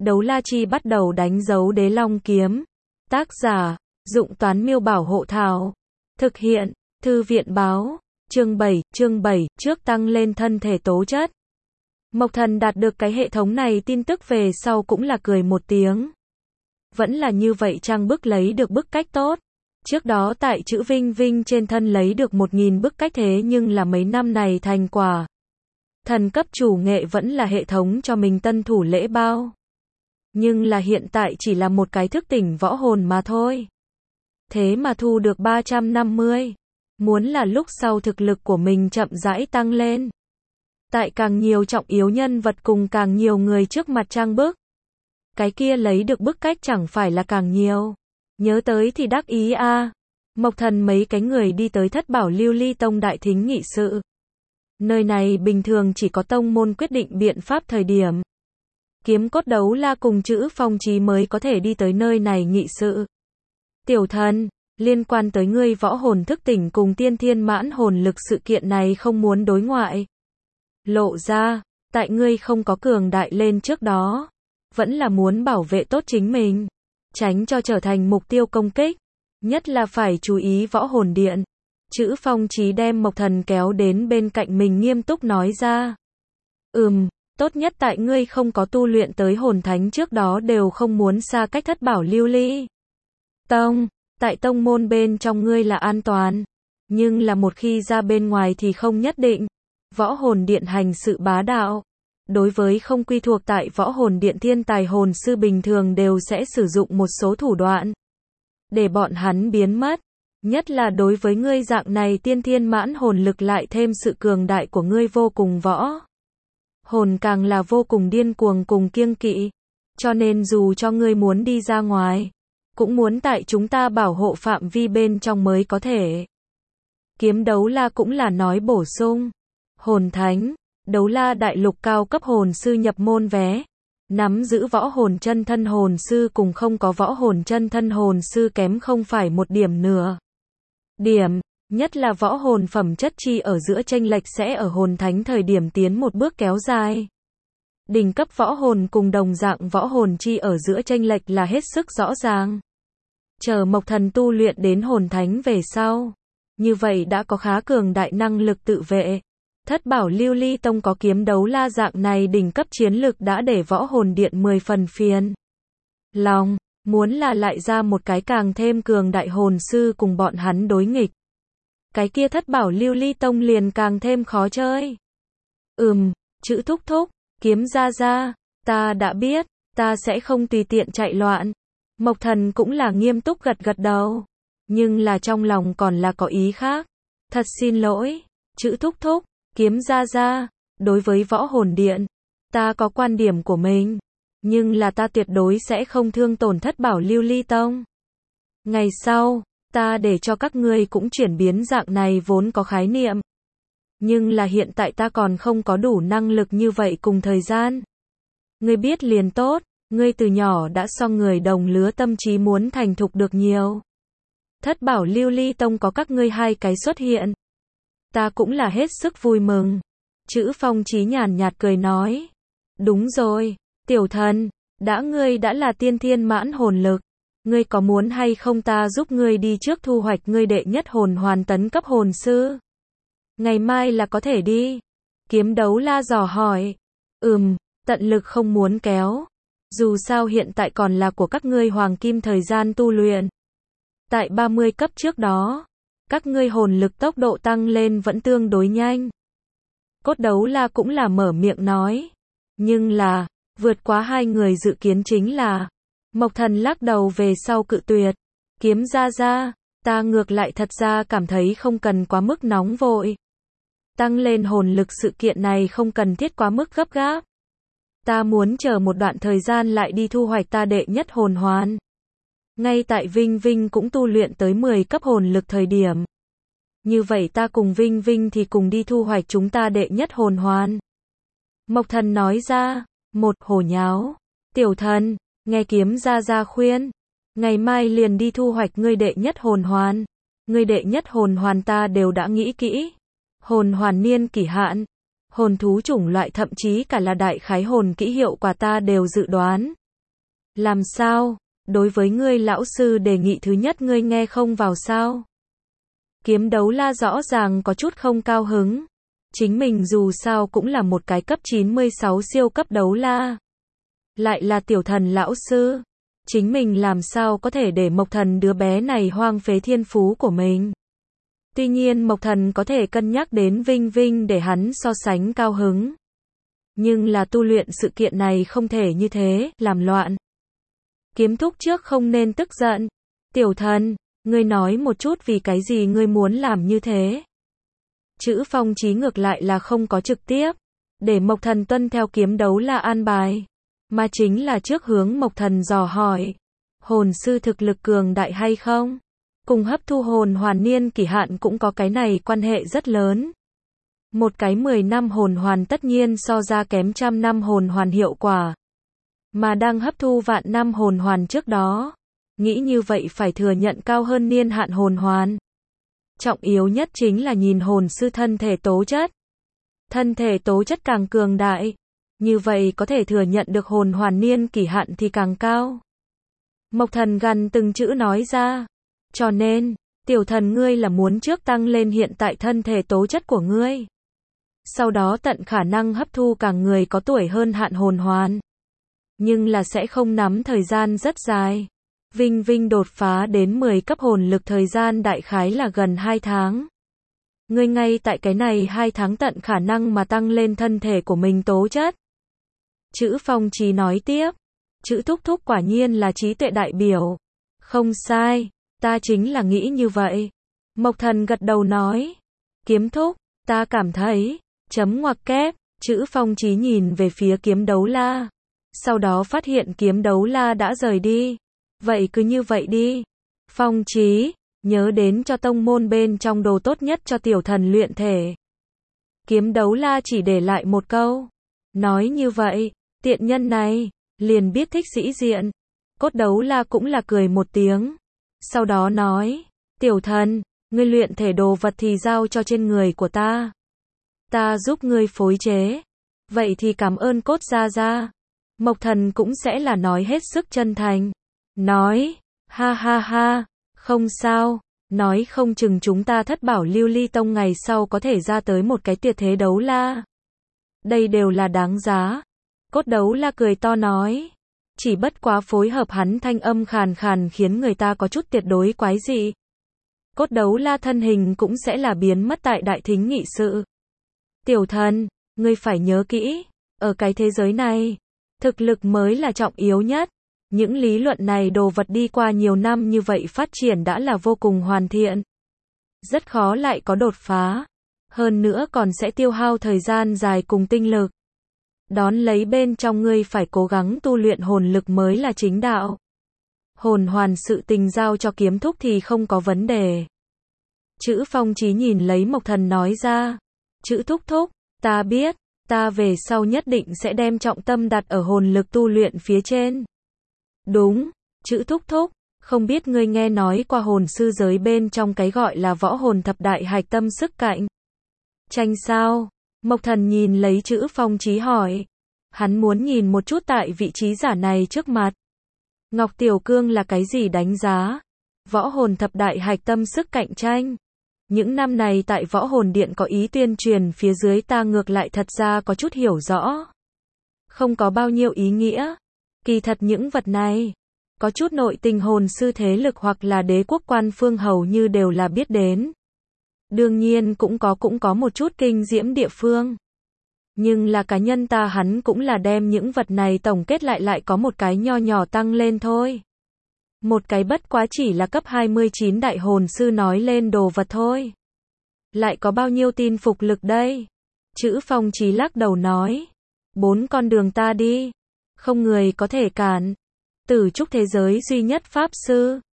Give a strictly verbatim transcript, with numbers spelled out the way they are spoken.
Đấu La Chi bắt đầu đánh dấu Đế Long kiếm. Tác giả, Dụng Toán Miêu Bảo Hộ Thảo. Thực hiện, Thư viện Báo. Chương bảy, chương bảy, trước tăng lên thân thể tố chất. Mộc Thần đạt được cái hệ thống này tin tức về sau cũng là cười một tiếng. Vẫn là như vậy trang bức lấy được bức cách tốt. Trước đó tại chữ Vinh Vinh trên thân lấy được một nghìn bức cách thế nhưng là mấy năm này thành quả. Thần cấp chủ nghệ vẫn là hệ thống cho mình tân thủ lễ bao. Nhưng là hiện tại chỉ là một cái thức tỉnh võ hồn mà thôi. Thế mà thu được ba trăm năm mươi. Muốn là lúc sau thực lực của mình chậm rãi tăng lên. Tại càng nhiều trọng yếu nhân vật cùng càng nhiều người trước mặt trang bức. Cái kia lấy được bức cách chẳng phải là càng nhiều. Nhớ tới thì đắc ý a. À. Mộc Thần mấy cái người đi tới Thất Bảo Lưu Ly Tông đại thính nghị sự. Nơi này bình thường chỉ có tông môn quyết định biện pháp thời điểm. Kiếm Cốt Đấu La cùng chữ Phong Chí mới có thể đi tới nơi này nghị sự. Tiểu Thần, liên quan tới ngươi võ hồn thức tỉnh cùng tiên thiên mãn hồn lực sự kiện này không muốn đối ngoại. Lộ ra, tại ngươi không có cường đại lên trước đó. Vẫn là muốn bảo vệ tốt chính mình. Tránh cho trở thành mục tiêu công kích. Nhất là phải chú ý võ hồn điện. Chữ Phong Chí đem Mộc Thần kéo đến bên cạnh mình nghiêm túc nói ra. Ừm, tốt nhất tại ngươi không có tu luyện tới hồn thánh trước đó đều không muốn xa cách Thất Bảo Lưu Ly Tông. Tại tông môn bên trong ngươi là an toàn. Nhưng là một khi ra bên ngoài thì không nhất định. Võ hồn điện hành sự bá đạo. Đối với không quy thuộc tại võ hồn điện thiên tài hồn sư bình thường đều sẽ sử dụng một số thủ đoạn. Để bọn hắn biến mất. Nhất là đối với ngươi dạng này tiên thiên mãn hồn lực lại thêm sự cường đại của ngươi vô cùng võ. Hồn càng là vô cùng điên cuồng cùng kiêng kỵ. Cho nên dù cho ngươi muốn đi ra ngoài. Cũng muốn tại chúng ta bảo hộ phạm vi bên trong mới có thể. Kiếm Đấu La cũng là nói bổ sung. Hồn thánh. Đấu La đại lục cao cấp hồn sư nhập môn vé. Nắm giữ võ hồn chân thân hồn sư cùng không có võ hồn chân thân hồn sư kém không phải một điểm nửa. Điểm, nhất là võ hồn phẩm chất chi ở giữa chênh lệch sẽ ở hồn thánh thời điểm tiến một bước kéo dài. Đỉnh cấp võ hồn cùng đồng dạng võ hồn chi ở giữa chênh lệch là hết sức rõ ràng. Chờ Mộc Thần tu luyện đến hồn thánh về sau. Như vậy đã có khá cường đại năng lực tự vệ. Thất Bảo Lưu Ly Tông có Kiếm Đấu La dạng này đỉnh cấp chiến lực đã để võ hồn điện mười phần phiền lòng, muốn là lại ra một cái càng thêm cường đại hồn sư cùng bọn hắn đối nghịch. Cái kia Thất Bảo Lưu Ly Tông liền càng thêm khó chơi. Ừm, chữ thúc thúc, Kiếm gia gia, ta đã biết, ta sẽ không tùy tiện chạy loạn. Mộc Thần cũng là nghiêm túc gật gật đầu, nhưng là trong lòng còn là có ý khác. Thật xin lỗi, chữ thúc thúc, Kiếm gia gia, đối với võ hồn điện, ta có quan điểm của mình, nhưng là ta tuyệt đối sẽ không thương tổn Thất Bảo Lưu Ly Tông. Ngày sau, ta để cho các ngươi cũng chuyển biến dạng này vốn có khái niệm. Nhưng là hiện tại ta còn không có đủ năng lực như vậy cùng thời gian. Ngươi biết liền tốt, ngươi từ nhỏ đã so người đồng lứa tâm trí muốn thành thục được nhiều. Thất Bảo Lưu Ly Tông có các ngươi hai cái xuất hiện. Ta cũng là hết sức vui mừng. Chữ Phong Chí nhàn nhạt cười nói. Đúng rồi, Tiểu Thần, đã ngươi đã là tiên thiên mãn hồn lực. Ngươi có muốn hay không ta giúp ngươi đi trước thu hoạch ngươi đệ nhất hồn hoàn tấn cấp hồn sư? Ngày mai là có thể đi. Kiếm Đấu La dò hỏi. Ừm, tận lực không muốn kéo. Dù sao hiện tại còn là của các ngươi hoàng kim thời gian tu luyện. Tại ba mươi cấp trước đó, các ngươi hồn lực tốc độ tăng lên vẫn tương đối nhanh. Cốt Đấu La cũng là mở miệng nói. Nhưng là, vượt quá hai người dự kiến chính là. Mộc Thần lắc đầu về sau cự tuyệt. Kiếm gia gia, ta ngược lại thật ra cảm thấy không cần quá mức nóng vội. Tăng lên hồn lực sự kiện này không cần thiết quá mức gấp gáp. Ta muốn chờ một đoạn thời gian lại đi thu hoạch ta đệ nhất hồn hoàn. Ngay tại Vinh Vinh cũng tu luyện tới mười cấp hồn lực thời điểm. Như vậy ta cùng Vinh Vinh thì cùng đi thu hoạch chúng ta đệ nhất hồn hoàn. Mộc Thần nói ra, một hổ nháo. Tiểu Thần, nghe Kiếm gia gia khuyên. Ngày mai liền đi thu hoạch ngươi đệ nhất hồn hoàn. Ngươi đệ nhất hồn hoàn ta đều đã nghĩ kỹ. Hồn hoàn niên kỷ hạn. Hồn thú chủng loại thậm chí cả là đại khái hồn kỹ hiệu quả ta đều dự đoán. Làm sao? Đối với ngươi lão sư đề nghị thứ nhất ngươi nghe không vào sao? Kiếm đấu la rõ ràng có chút không cao hứng. Chính mình dù sao cũng là một cái cấp chín mươi sáu siêu cấp đấu la. Lại là tiểu thần lão sư. Chính mình làm sao có thể để Mộc Thần đứa bé này hoang phế thiên phú của mình. Tuy nhiên Mộc Thần có thể cân nhắc đến Vinh Vinh để hắn so sánh cao hứng. Nhưng là tu luyện sự kiện này không thể như thế, làm loạn. Kiếm thúc trước không nên tức giận. Tiểu thần, ngươi nói một chút vì cái gì ngươi muốn làm như thế. Chữ Phong Chí ngược lại là không có trực tiếp. Để Mộc Thần tuân theo kiếm đấu la an bài. Mà chính là trước hướng Mộc Thần dò hỏi. Hồn sư thực lực cường đại hay không? Cùng hấp thu hồn hoàn niên kỳ hạn cũng có cái này quan hệ rất lớn. Một cái mười năm hồn hoàn tất nhiên so ra kém trăm năm hồn hoàn hiệu quả. Mà đang hấp thu vạn năm hồn hoàn trước đó. Nghĩ như vậy phải thừa nhận cao hơn niên hạn hồn hoàn. Trọng yếu nhất chính là nhìn hồn sư thân thể tố chất. Thân thể tố chất càng cường đại. Như vậy có thể thừa nhận được hồn hoàn niên kỳ hạn thì càng cao. Mộc Thần gần từng chữ nói ra. Cho nên, tiểu thần ngươi là muốn trước tăng lên hiện tại thân thể tố chất của ngươi. Sau đó tận khả năng hấp thu càng người có tuổi hơn hạn hồn hoàn. Nhưng là sẽ không nắm thời gian rất dài. Vinh Vinh đột phá đến mười cấp hồn lực thời gian đại khái là gần hai tháng. Ngươi ngay tại cái này hai tháng tận khả năng mà tăng lên thân thể của mình tố chất. Chữ Phong Chí nói tiếp. Chữ thúc thúc quả nhiên là trí tuệ đại biểu. Không sai, ta chính là nghĩ như vậy. Mộc Thần gật đầu nói. Kiếm thúc, ta cảm thấy, chấm ngoặc kép, chữ Phong Chí nhìn về phía kiếm đấu la. Sau đó phát hiện kiếm đấu la đã rời đi. Vậy cứ như vậy đi. Phong Chí, nhớ đến cho tông môn bên trong đồ tốt nhất cho tiểu thần luyện thể. Kiếm đấu la chỉ để lại một câu. Nói như vậy, tiện nhân này, liền biết thích sĩ diện. Cốt đấu la cũng là cười một tiếng. Sau đó nói, tiểu thần, ngươi luyện thể đồ vật thì giao cho trên người của ta. Ta giúp ngươi phối chế. Vậy thì cảm ơn cốt gia gia. Mộc Thần cũng sẽ là nói hết sức chân thành. Nói, ha ha ha, không sao, nói không chừng chúng ta thất bảo lưu ly tông ngày sau có thể ra tới một cái tuyệt thế đấu la. Đây đều là đáng giá. Cốt đấu la cười to nói. Chỉ bất quá phối hợp hắn thanh âm khàn khàn khiến người ta có chút tuyệt đối quái dị. Cốt đấu la thân hình cũng sẽ là biến mất tại đại thính nghị sự. Tiểu thần, ngươi phải nhớ kỹ, ở cái thế giới này, thực lực mới là trọng yếu nhất. Những lý luận này đồ vật đi qua nhiều năm như vậy phát triển đã là vô cùng hoàn thiện. Rất khó lại có đột phá. Hơn nữa còn sẽ tiêu hao thời gian dài cùng tinh lực. Đón lấy bên trong ngươi phải cố gắng tu luyện hồn lực mới là chính đạo. Hồn hoàn sự tình giao cho kiếm thúc thì không có vấn đề. Chữ Phong Chí nhìn lấy Mộc Thần nói ra. Chữ thúc thúc, ta biết, ta về sau nhất định sẽ đem trọng tâm đặt ở hồn lực tu luyện phía trên. Đúng, chữ thúc thúc, không biết ngươi nghe nói qua hồn sư giới bên trong cái gọi là võ hồn thập đại hạch tâm sức cạnh. Tranh sao? Mộc Thần nhìn lấy chữ Phong Chí hỏi. Hắn muốn nhìn một chút tại vị trí giả này trước mặt. Ngọc Tiểu Cương là cái gì đánh giá? Võ hồn thập đại hạch tâm sức cạnh tranh. Những năm này tại võ hồn điện có ý tuyên truyền phía dưới ta ngược lại thật ra có chút hiểu rõ. Không có bao nhiêu ý nghĩa. Kỳ thật những vật này, có chút nội tình hồn sư thế lực hoặc là đế quốc quan phương hầu như đều là biết đến. Đương nhiên cũng có cũng có một chút kinh diễm địa phương. Nhưng là cá nhân ta hắn cũng là đem những vật này tổng kết lại lại có một cái nho nhỏ tăng lên thôi. Một cái bất quá chỉ là cấp hai mươi chín đại hồn sư nói lên đồ vật thôi. Lại có bao nhiêu tin phục lực đây? Chữ Phong Chí lắc đầu nói. Bốn con đường ta đi. Không người có thể cản. Tử trúc thế giới duy nhất pháp sư.